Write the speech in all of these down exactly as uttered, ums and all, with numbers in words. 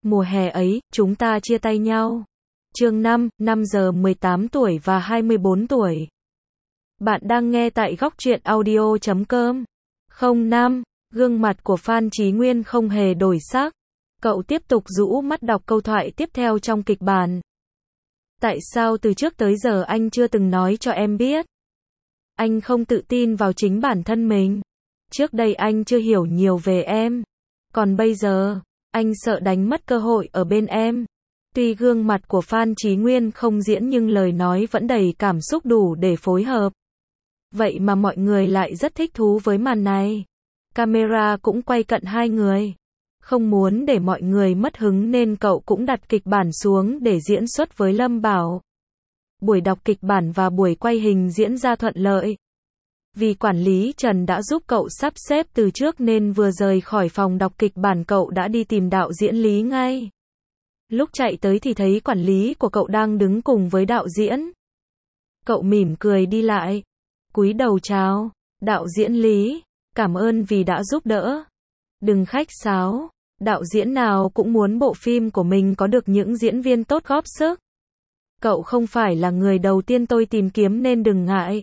Mùa hè ấy, chúng ta chia tay nhau. Chương năm, năm giờ mười tám tuổi và hai mươi bốn tuổi. Bạn đang nghe tại góc truyện audio chấm com. không năm, gương mặt của Phan Chí Nguyên không hề đổi sắc. Cậu tiếp tục rũ mắt đọc câu thoại tiếp theo trong kịch bản. Tại sao từ trước tới giờ anh chưa từng nói cho em biết? Anh không tự tin vào chính bản thân mình. Trước đây anh chưa hiểu nhiều về em. Còn bây giờ, anh sợ đánh mất cơ hội ở bên em. Tuy gương mặt của Phan Chí Nguyên không diễn nhưng lời nói vẫn đầy cảm xúc đủ để phối hợp. Vậy mà mọi người lại rất thích thú với màn này. Camera cũng quay cận hai người. Không muốn để mọi người mất hứng nên cậu cũng đặt kịch bản xuống để diễn xuất với Lâm Bảo. Buổi đọc kịch bản và buổi quay hình diễn ra thuận lợi. Vì quản lý Trần đã giúp cậu sắp xếp từ trước nên vừa rời khỏi phòng đọc kịch bản cậu đã đi tìm đạo diễn Lý ngay. Lúc chạy tới thì thấy quản lý của cậu đang đứng cùng với đạo diễn. Cậu mỉm cười đi lại. Cúi đầu chào. Đạo diễn Lý, cảm ơn vì đã giúp đỡ. Đừng khách sáo. Đạo diễn nào cũng muốn bộ phim của mình có được những diễn viên tốt góp sức. Cậu không phải là người đầu tiên tôi tìm kiếm nên đừng ngại.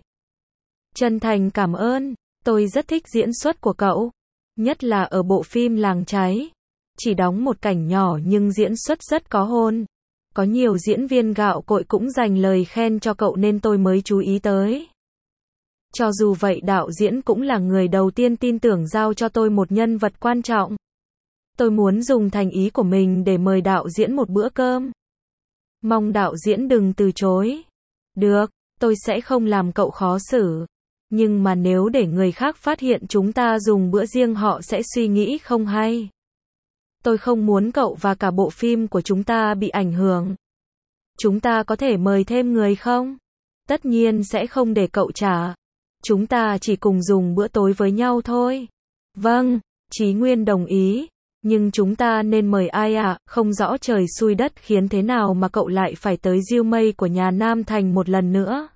Chân thành cảm ơn. Tôi rất thích diễn xuất của cậu. Nhất là ở bộ phim Làng Cháy. Chỉ đóng một cảnh nhỏ nhưng diễn xuất rất có hồn. Có nhiều diễn viên gạo cội cũng dành lời khen cho cậu nên tôi mới chú ý tới. Cho dù vậy đạo diễn cũng là người đầu tiên tin tưởng giao cho tôi một nhân vật quan trọng. Tôi muốn dùng thành ý của mình để mời đạo diễn một bữa cơm. Mong đạo diễn đừng từ chối. Được, tôi sẽ không làm cậu khó xử. Nhưng mà nếu để người khác phát hiện chúng ta dùng bữa riêng họ sẽ suy nghĩ không hay. Tôi không muốn cậu và cả bộ phim của chúng ta bị ảnh hưởng. Chúng ta có thể mời thêm người không? Tất nhiên sẽ không để cậu trả. Chúng ta chỉ cùng dùng bữa tối với nhau thôi. Vâng, Chí Nguyên đồng ý. Nhưng chúng ta nên mời ai ạ? À? Không rõ trời xui đất khiến thế nào mà cậu lại phải tới Diêu Mây của nhà Nam Thành một lần nữa.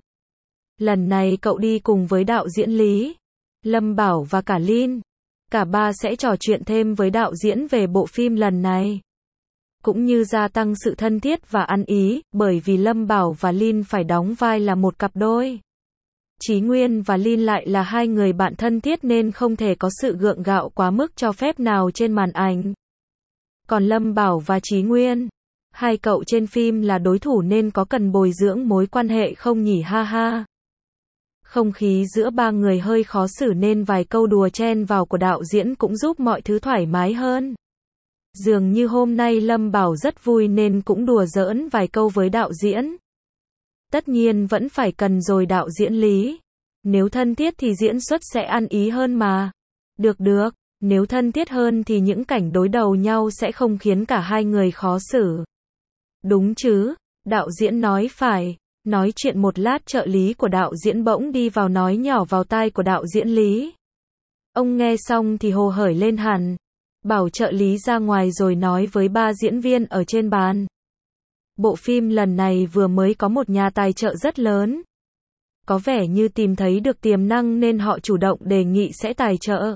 Lần này cậu đi cùng với đạo diễn Lý, Lâm Bảo và cả Linh. Cả ba sẽ trò chuyện thêm với đạo diễn về bộ phim lần này. Cũng như gia tăng sự thân thiết và ăn ý, bởi vì Lâm Bảo và Linh phải đóng vai là một cặp đôi. Chí Nguyên và Linh lại là hai người bạn thân thiết nên không thể có sự gượng gạo quá mức cho phép nào trên màn ảnh. Còn Lâm Bảo và Chí Nguyên, hai cậu trên phim là đối thủ nên có cần bồi dưỡng mối quan hệ không nhỉ ha ha. Không khí giữa ba người hơi khó xử nên vài câu đùa chen vào của đạo diễn cũng giúp mọi thứ thoải mái hơn. Dường như hôm nay Lâm Bảo rất vui nên cũng đùa giỡn vài câu với đạo diễn. Tất nhiên vẫn phải cần rồi đạo diễn Lý. Nếu thân thiết thì diễn xuất sẽ ăn ý hơn mà. Được được, nếu thân thiết hơn thì những cảnh đối đầu nhau sẽ không khiến cả hai người khó xử. Đúng chứ, đạo diễn nói phải. Nói chuyện một lát trợ lý của đạo diễn bỗng đi vào nói nhỏ vào tai của đạo diễn Lý. Ông nghe xong thì hồ hởi lên hẳn. Bảo trợ lý ra ngoài rồi nói với ba diễn viên ở trên bàn. Bộ phim lần này vừa mới có một nhà tài trợ rất lớn. Có vẻ như tìm thấy được tiềm năng nên họ chủ động đề nghị sẽ tài trợ.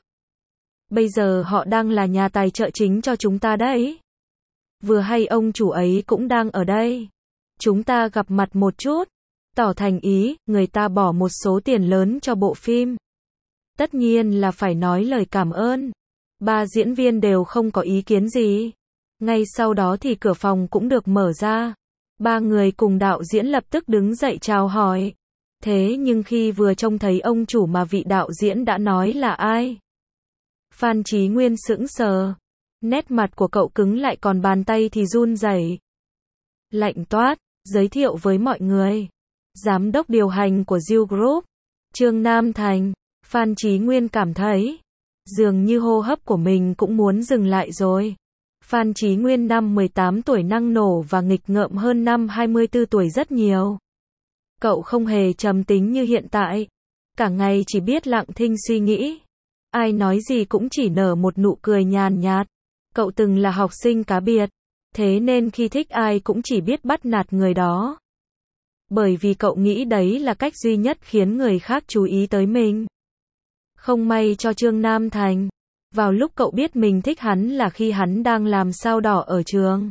Bây giờ họ đang là nhà tài trợ chính cho chúng ta đấy. Vừa hay ông chủ ấy cũng đang ở đây. Chúng ta gặp mặt một chút. Tỏ thành ý, người ta bỏ một số tiền lớn cho bộ phim. Tất nhiên là phải nói lời cảm ơn. Ba diễn viên đều không có ý kiến gì. Ngay sau đó thì cửa phòng cũng được mở ra. Ba người cùng đạo diễn lập tức đứng dậy chào hỏi. Thế nhưng khi vừa trông thấy ông chủ mà vị đạo diễn đã nói là ai? Phan Chí Nguyên sững sờ. Nét mặt của cậu cứng lại còn bàn tay thì run rẩy. Lạnh toát, giới thiệu với mọi người. Giám đốc điều hành của Diêu Group, Trương Nam Thành. Phan Chí Nguyên cảm thấy dường như hô hấp của mình cũng muốn dừng lại rồi. Phan Chí Nguyên năm mười tám tuổi năng nổ và nghịch ngợm hơn năm hai mươi tư tuổi rất nhiều. Cậu không hề trầm tính như hiện tại. Cả ngày chỉ biết lặng thinh suy nghĩ. Ai nói gì cũng chỉ nở một nụ cười nhàn nhạt. Cậu từng là học sinh cá biệt. Thế nên khi thích ai cũng chỉ biết bắt nạt người đó. Bởi vì cậu nghĩ đấy là cách duy nhất khiến người khác chú ý tới mình. Không may cho Trương Nam Thành. Vào lúc cậu biết mình thích hắn là khi hắn đang làm sao đỏ ở trường.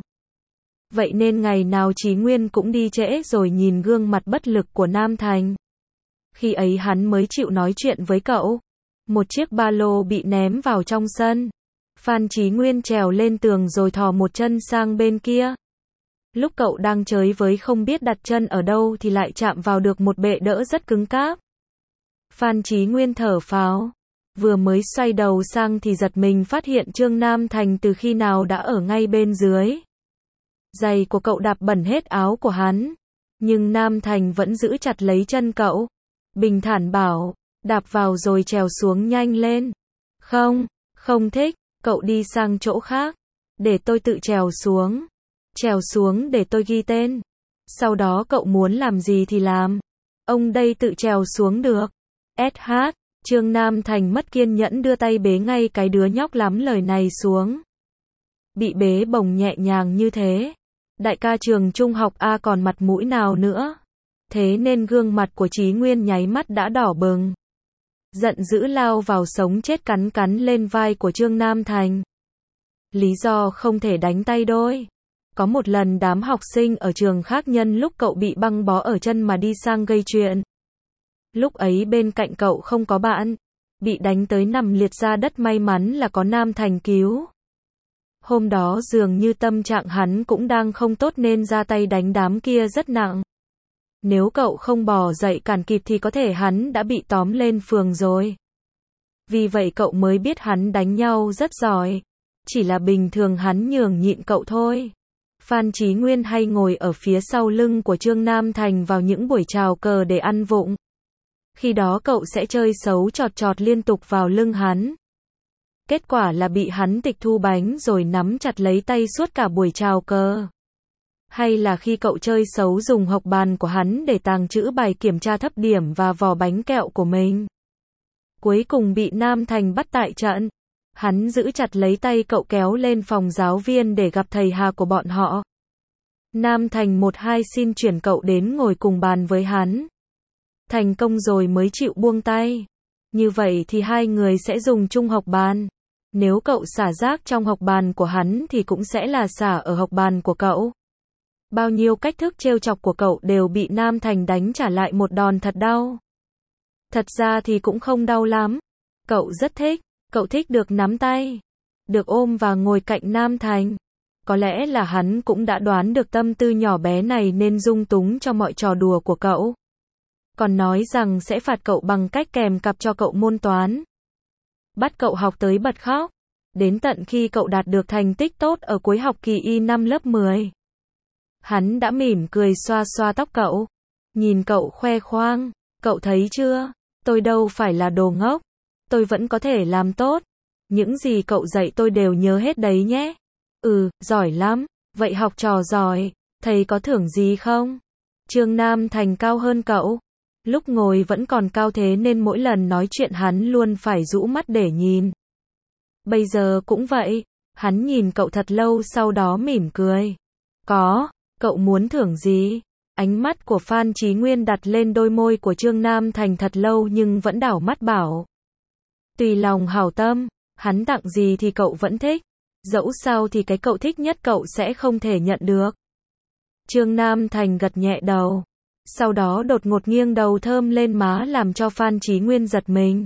Vậy nên ngày nào Chí Nguyên cũng đi trễ rồi nhìn gương mặt bất lực của Nam Thành. Khi ấy hắn mới chịu nói chuyện với cậu. Một chiếc ba lô bị ném vào trong sân. Phan Chí Nguyên trèo lên tường rồi thò một chân sang bên kia. Lúc cậu đang chới với không biết đặt chân ở đâu thì lại chạm vào được một bệ đỡ rất cứng cáp. Phan Chí Nguyên thở phào. Vừa mới xoay đầu sang thì giật mình phát hiện Trương Nam Thành từ khi nào đã ở ngay bên dưới. Giày của cậu đạp bẩn hết áo của hắn. Nhưng Nam Thành vẫn giữ chặt lấy chân cậu. Bình thản bảo, đạp vào rồi trèo xuống nhanh lên. Không, không thích, cậu đi sang chỗ khác. Để tôi tự trèo xuống. Trèo xuống để tôi ghi tên. Sau đó cậu muốn làm gì thì làm. Ông đây tự trèo xuống được. ét hát, Trương Nam Thành mất kiên nhẫn đưa tay bế ngay cái đứa nhóc lắm lời này xuống. Bị bế bổng nhẹ nhàng như thế. Đại ca trường trung học A còn mặt mũi nào nữa. Thế nên gương mặt của Chí Nguyên nháy mắt đã đỏ bừng. Giận dữ lao vào sống chết cắn cắn lên vai của Trương Nam Thành. Lý do không thể đánh tay đôi. Có một lần đám học sinh ở trường khác nhân lúc cậu bị băng bó ở chân mà đi sang gây chuyện. Lúc ấy bên cạnh cậu không có bạn. Bị đánh tới nằm liệt ra đất, may mắn là có Nam Thành cứu. Hôm đó dường như tâm trạng hắn cũng đang không tốt nên ra tay đánh đám kia rất nặng. Nếu cậu không bò dậy cản kịp thì có thể hắn đã bị tóm lên phường rồi. Vì vậy cậu mới biết hắn đánh nhau rất giỏi. Chỉ là bình thường hắn nhường nhịn cậu thôi. Phan Chí Nguyên hay ngồi ở phía sau lưng của Trương Nam Thành vào những buổi chào cờ để ăn vụng. Khi đó cậu sẽ chơi xấu chọt chọt liên tục vào lưng hắn. Kết quả là bị hắn tịch thu bánh rồi nắm chặt lấy tay suốt cả buổi chào cờ. Hay là khi cậu chơi xấu dùng học bàn của hắn để tàng trữ bài kiểm tra thấp điểm và vỏ bánh kẹo của mình. Cuối cùng bị Nam Thành bắt tại trận. Hắn giữ chặt lấy tay cậu kéo lên phòng giáo viên để gặp thầy Hà của bọn họ. Nam Thành một hai xin chuyển cậu đến ngồi cùng bàn với hắn. Thành công rồi mới chịu buông tay. Như vậy thì hai người sẽ dùng chung học bàn. Nếu cậu xả rác trong học bàn của hắn thì cũng sẽ là xả ở học bàn của cậu. Bao nhiêu cách thức trêu chọc của cậu đều bị Nam Thành đánh trả lại một đòn thật đau. Thật ra thì cũng không đau lắm. Cậu rất thích. Cậu thích được nắm tay. Được ôm và ngồi cạnh Nam Thành. Có lẽ là hắn cũng đã đoán được tâm tư nhỏ bé này nên dung túng cho mọi trò đùa của cậu. Còn nói rằng sẽ phạt cậu bằng cách kèm cặp cho cậu môn toán. Bắt cậu học tới bật khóc. Đến tận khi cậu đạt được thành tích tốt ở cuối học kỳ Y năm lớp mười. Hắn đã mỉm cười xoa xoa tóc cậu. Nhìn cậu khoe khoang. Cậu thấy chưa? Tôi đâu phải là đồ ngốc. Tôi vẫn có thể làm tốt. Những gì cậu dạy tôi đều nhớ hết đấy nhé. Ừ, giỏi lắm. Vậy học trò giỏi. Thầy có thưởng gì không? Trương Nam Thành cao hơn cậu. Lúc ngồi vẫn còn cao thế nên mỗi lần nói chuyện hắn luôn phải rũ mắt để nhìn. Bây giờ cũng vậy. Hắn nhìn cậu thật lâu sau đó mỉm cười. Có, cậu muốn thưởng gì? Ánh mắt của Phan Chí Nguyên đặt lên đôi môi của Trương Nam Thành thật lâu nhưng vẫn đảo mắt bảo. Tùy lòng hảo tâm, hắn tặng gì thì cậu vẫn thích. Dẫu sao thì cái cậu thích nhất cậu sẽ không thể nhận được. Trương Nam Thành gật nhẹ đầu. Sau đó đột ngột nghiêng đầu thơm lên má làm cho Phan Chí Nguyên giật mình.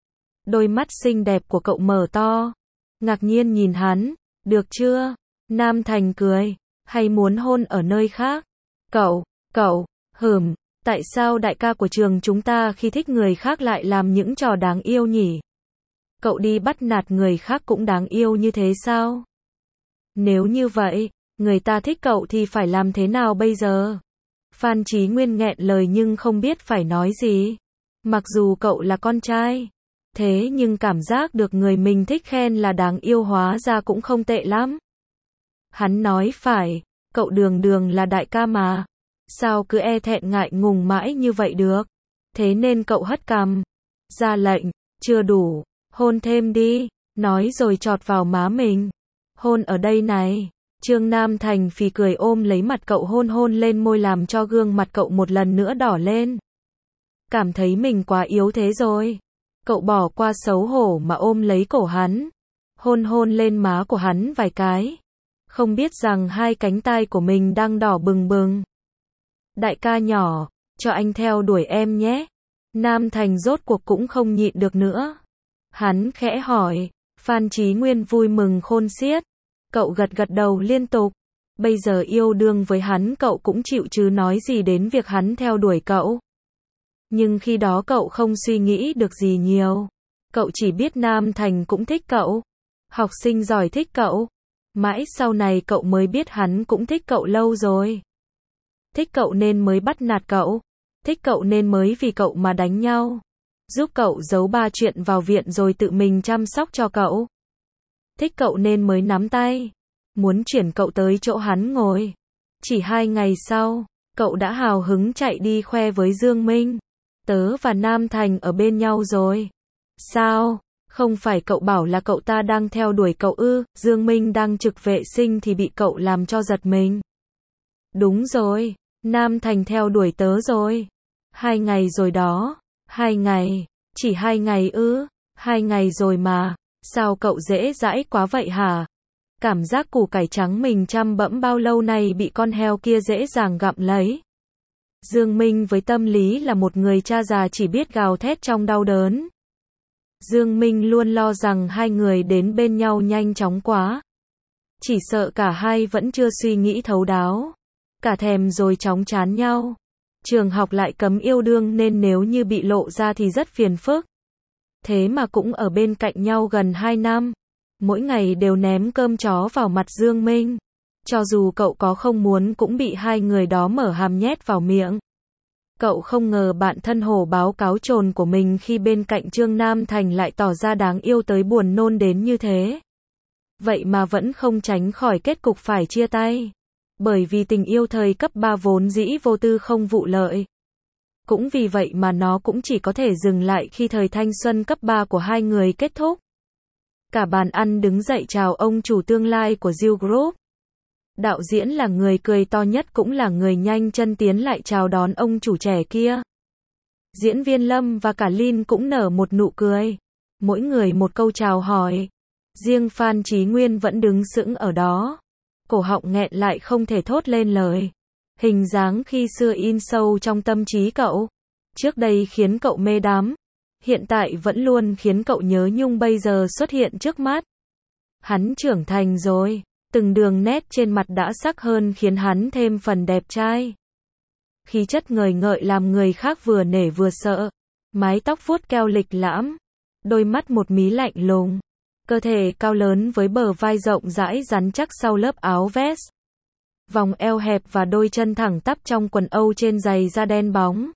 Đôi mắt xinh đẹp của cậu mở to. Ngạc nhiên nhìn hắn. Được chưa? Nam Thành cười. Hay muốn hôn ở nơi khác? Cậu, cậu, hừm, tại sao đại ca của trường chúng ta khi thích người khác lại làm những trò đáng yêu nhỉ? Cậu đi bắt nạt người khác cũng đáng yêu như thế sao? Nếu như vậy, người ta thích cậu thì phải làm thế nào bây giờ? Phan Chí Nguyên nghẹn lời nhưng không biết phải nói gì. Mặc dù cậu là con trai, thế nhưng cảm giác được người mình thích khen là đáng yêu hóa ra cũng không tệ lắm. Hắn nói phải, cậu đường đường là đại ca mà. Sao cứ e thẹn ngại ngùng mãi như vậy được? Thế nên cậu hất cằm, ra lệnh, chưa đủ, hôn thêm đi, nói rồi chọt vào má mình. Hôn ở đây này. Trương Nam Thành phì cười ôm lấy mặt cậu hôn hôn lên môi làm cho gương mặt cậu một lần nữa đỏ lên. Cảm thấy mình quá yếu thế rồi. Cậu bỏ qua xấu hổ mà ôm lấy cổ hắn. hôn hôn lên má của hắn vài cái. Không biết rằng hai cánh tay của mình đang đỏ bừng bừng. Đại ca nhỏ, cho anh theo đuổi em nhé. Nam Thành rốt cuộc cũng không nhịn được nữa. Hắn khẽ hỏi, Phan Chí Nguyên vui mừng khôn xiết. Cậu gật gật đầu liên tục. Bây giờ yêu đương với hắn cậu cũng chịu chứ nói gì đến việc hắn theo đuổi cậu. Nhưng khi đó cậu không suy nghĩ được gì nhiều. Cậu chỉ biết Nam Thành cũng thích cậu. Học sinh giỏi thích cậu. Mãi sau này cậu mới biết hắn cũng thích cậu lâu rồi. Thích cậu nên mới bắt nạt cậu. Thích cậu nên mới vì cậu mà đánh nhau. Giúp cậu giấu ba chuyện vào viện rồi tự mình chăm sóc cho cậu. Thích cậu nên mới nắm tay. Muốn chuyển cậu tới chỗ hắn ngồi. Chỉ hai ngày sau, cậu đã hào hứng chạy đi khoe với Dương Minh. Tớ và Nam Thành ở bên nhau rồi. Sao? Không phải cậu bảo là cậu ta đang theo đuổi cậu ư? Dương Minh đang trực vệ sinh thì bị cậu làm cho giật mình. Đúng rồi, Nam Thành theo đuổi tớ rồi. Hai ngày rồi đó. Hai ngày. Chỉ hai ngày ư? Hai ngày rồi mà. Sao cậu dễ dãi quá vậy hả? Cảm giác củ cải trắng mình chăm bẵm bao lâu nay bị con heo kia dễ dàng gặm lấy. Dương Minh với tâm lý là một người cha già chỉ biết gào thét trong đau đớn. Dương Minh luôn lo rằng hai người đến bên nhau nhanh chóng quá. Chỉ sợ cả hai vẫn chưa suy nghĩ thấu đáo. Cả thèm rồi chóng chán nhau. Trường học lại cấm yêu đương nên nếu như bị lộ ra thì rất phiền phức. Thế mà cũng ở bên cạnh nhau gần hai năm. Mỗi ngày đều ném cơm chó vào mặt Dương Minh. Cho dù cậu có không muốn cũng bị hai người đó mở hàm nhét vào miệng. Cậu không ngờ bạn thân hổ báo cáo trồn của mình khi bên cạnh Trương Nam Thành lại tỏ ra đáng yêu tới buồn nôn đến như thế. Vậy mà vẫn không tránh khỏi kết cục phải chia tay. Bởi vì tình yêu thời cấp ba vốn dĩ vô tư không vụ lợi. Cũng vì vậy mà nó cũng chỉ có thể dừng lại khi thời thanh xuân cấp ba của hai người kết thúc. Cả bàn ăn đứng dậy chào ông chủ tương lai của Diêu Group. Đạo diễn là người cười to nhất cũng là người nhanh chân tiến lại chào đón ông chủ trẻ kia. Diễn viên Lâm và cả Lin cũng nở một nụ cười. Mỗi người một câu chào hỏi. Riêng Phan Chí Nguyên vẫn đứng sững ở đó. Cổ họng nghẹn lại không thể thốt lên lời. Hình dáng khi xưa in sâu trong tâm trí cậu. Trước đây khiến cậu mê đắm. Hiện tại vẫn luôn khiến cậu nhớ nhung bây giờ xuất hiện trước mắt. Hắn trưởng thành rồi. Từng đường nét trên mặt đã sắc hơn khiến hắn thêm phần đẹp trai. Khí chất ngời ngợi làm người khác vừa nể vừa sợ. Mái tóc vuốt keo lịch lãm. Đôi mắt một mí lạnh lùng. Cơ thể cao lớn với bờ vai rộng rãi rắn chắc sau lớp áo vest. Vòng eo hẹp và đôi chân thẳng tắp trong quần âu trên giày da đen bóng.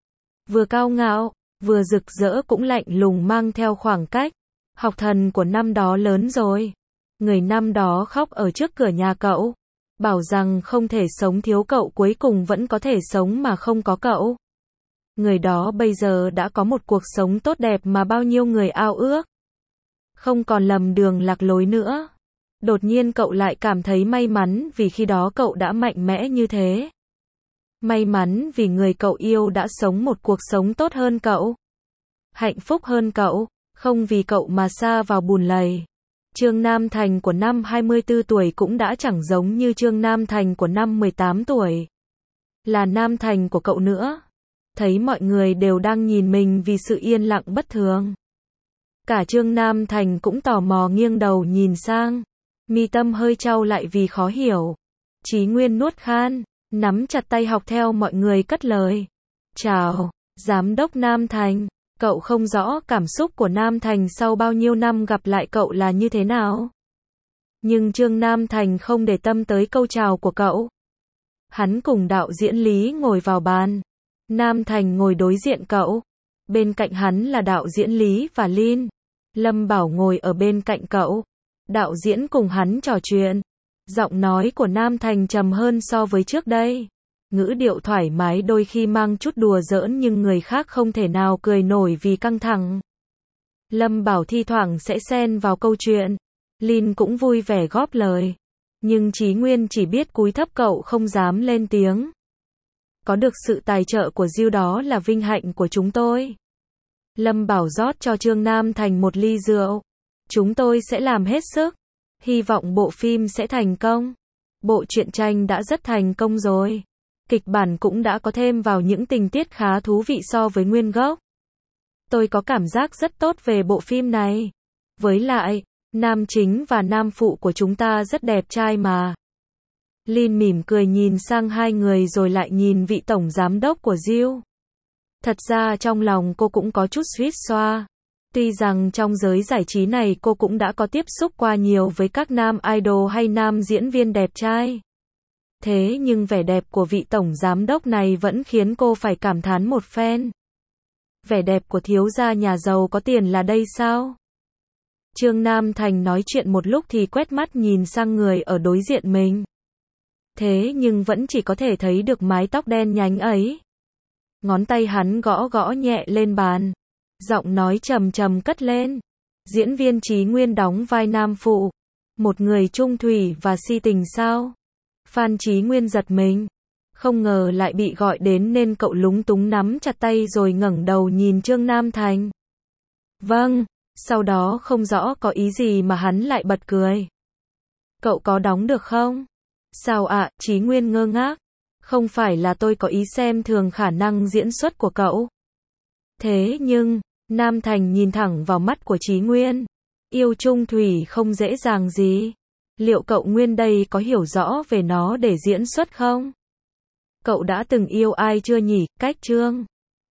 Vừa cao ngạo, vừa rực rỡ cũng lạnh lùng mang theo khoảng cách. Học thần của năm đó lớn rồi. Người năm đó khóc ở trước cửa nhà cậu. Bảo rằng không thể sống thiếu cậu cuối cùng vẫn có thể sống mà không có cậu. Người đó bây giờ đã có một cuộc sống tốt đẹp mà bao nhiêu người ao ước. Không còn lầm đường lạc lối nữa. Đột nhiên cậu lại cảm thấy may mắn vì khi đó cậu đã mạnh mẽ như thế. May mắn vì người cậu yêu đã sống một cuộc sống tốt hơn cậu. Hạnh phúc hơn cậu, không vì cậu mà sa vào bùn lầy. Trương Nam Thành của năm hai mươi tư tuổi cũng đã chẳng giống như Trương Nam Thành của năm mười tám tuổi. Là Nam Thành của cậu nữa. Thấy mọi người đều đang nhìn mình vì sự yên lặng bất thường. Cả Trương Nam Thành cũng tò mò nghiêng đầu nhìn sang. Mi tâm hơi chau lại vì khó hiểu. Chí Nguyên nuốt khan, nắm chặt tay học theo mọi người cất lời. Chào, Giám đốc Nam Thành. Cậu không rõ cảm xúc của Nam Thành sau bao nhiêu năm gặp lại cậu là như thế nào. Nhưng Trương Nam Thành không để tâm tới câu chào của cậu. Hắn cùng đạo diễn Lý ngồi vào bàn. Nam Thành ngồi đối diện cậu. Bên cạnh hắn là đạo diễn Lý và Lin. Lâm Bảo ngồi ở bên cạnh cậu. Đạo diễn cùng hắn trò chuyện. Giọng nói của Nam Thành trầm hơn so với trước đây. Ngữ điệu thoải mái đôi khi mang chút đùa giỡn nhưng người khác không thể nào cười nổi vì căng thẳng. Lâm Bảo thi thoảng sẽ xen vào câu chuyện. Lin cũng vui vẻ góp lời. Nhưng Chí Nguyên chỉ biết cúi thấp cậu không dám lên tiếng. Có được sự tài trợ của Diêu đó là vinh hạnh của chúng tôi. Lâm Bảo rót cho Trương Nam Thành một ly rượu. Chúng tôi sẽ làm hết sức. Hy vọng bộ phim sẽ thành công. Bộ truyện tranh đã rất thành công rồi. Kịch bản cũng đã có thêm vào những tình tiết khá thú vị so với nguyên gốc. Tôi có cảm giác rất tốt về bộ phim này. Với lại, nam chính và nam phụ của chúng ta rất đẹp trai mà. Lin mỉm cười nhìn sang hai người rồi lại nhìn vị tổng giám đốc của Dill. Thật ra trong lòng cô cũng có chút suýt xoa. Tuy rằng trong giới giải trí này cô cũng đã có tiếp xúc qua nhiều với các nam idol hay nam diễn viên đẹp trai. Thế nhưng vẻ đẹp của vị tổng giám đốc này vẫn khiến cô phải cảm thán một phen. Vẻ đẹp của thiếu gia nhà giàu có tiền là đây sao? Trương Nam Thành nói chuyện một lúc thì quét mắt nhìn sang người ở đối diện mình. Thế nhưng vẫn chỉ có thể thấy được mái tóc đen nhánh ấy. Ngón tay hắn gõ gõ nhẹ lên bàn. Giọng nói trầm trầm cất lên. Diễn viên Chí Nguyên đóng vai nam phụ. Một người trung thủy và si tình sao? Phan Chí Nguyên giật mình. Không ngờ lại bị gọi đến nên cậu lúng túng nắm chặt tay rồi ngẩng đầu nhìn Trương Nam Thành. Vâng, sau đó không rõ có ý gì mà hắn lại bật cười. Cậu có đóng được không? Sao ạ? À, Chí Nguyên ngơ ngác. Không phải là tôi có ý xem thường khả năng diễn xuất của cậu. Thế nhưng, Nam Thành nhìn thẳng vào mắt của Chí Nguyên. Yêu trung thủy không dễ dàng gì. Liệu cậu Nguyên đây có hiểu rõ về nó để diễn xuất không? Cậu đã từng yêu ai chưa nhỉ? Cách Trương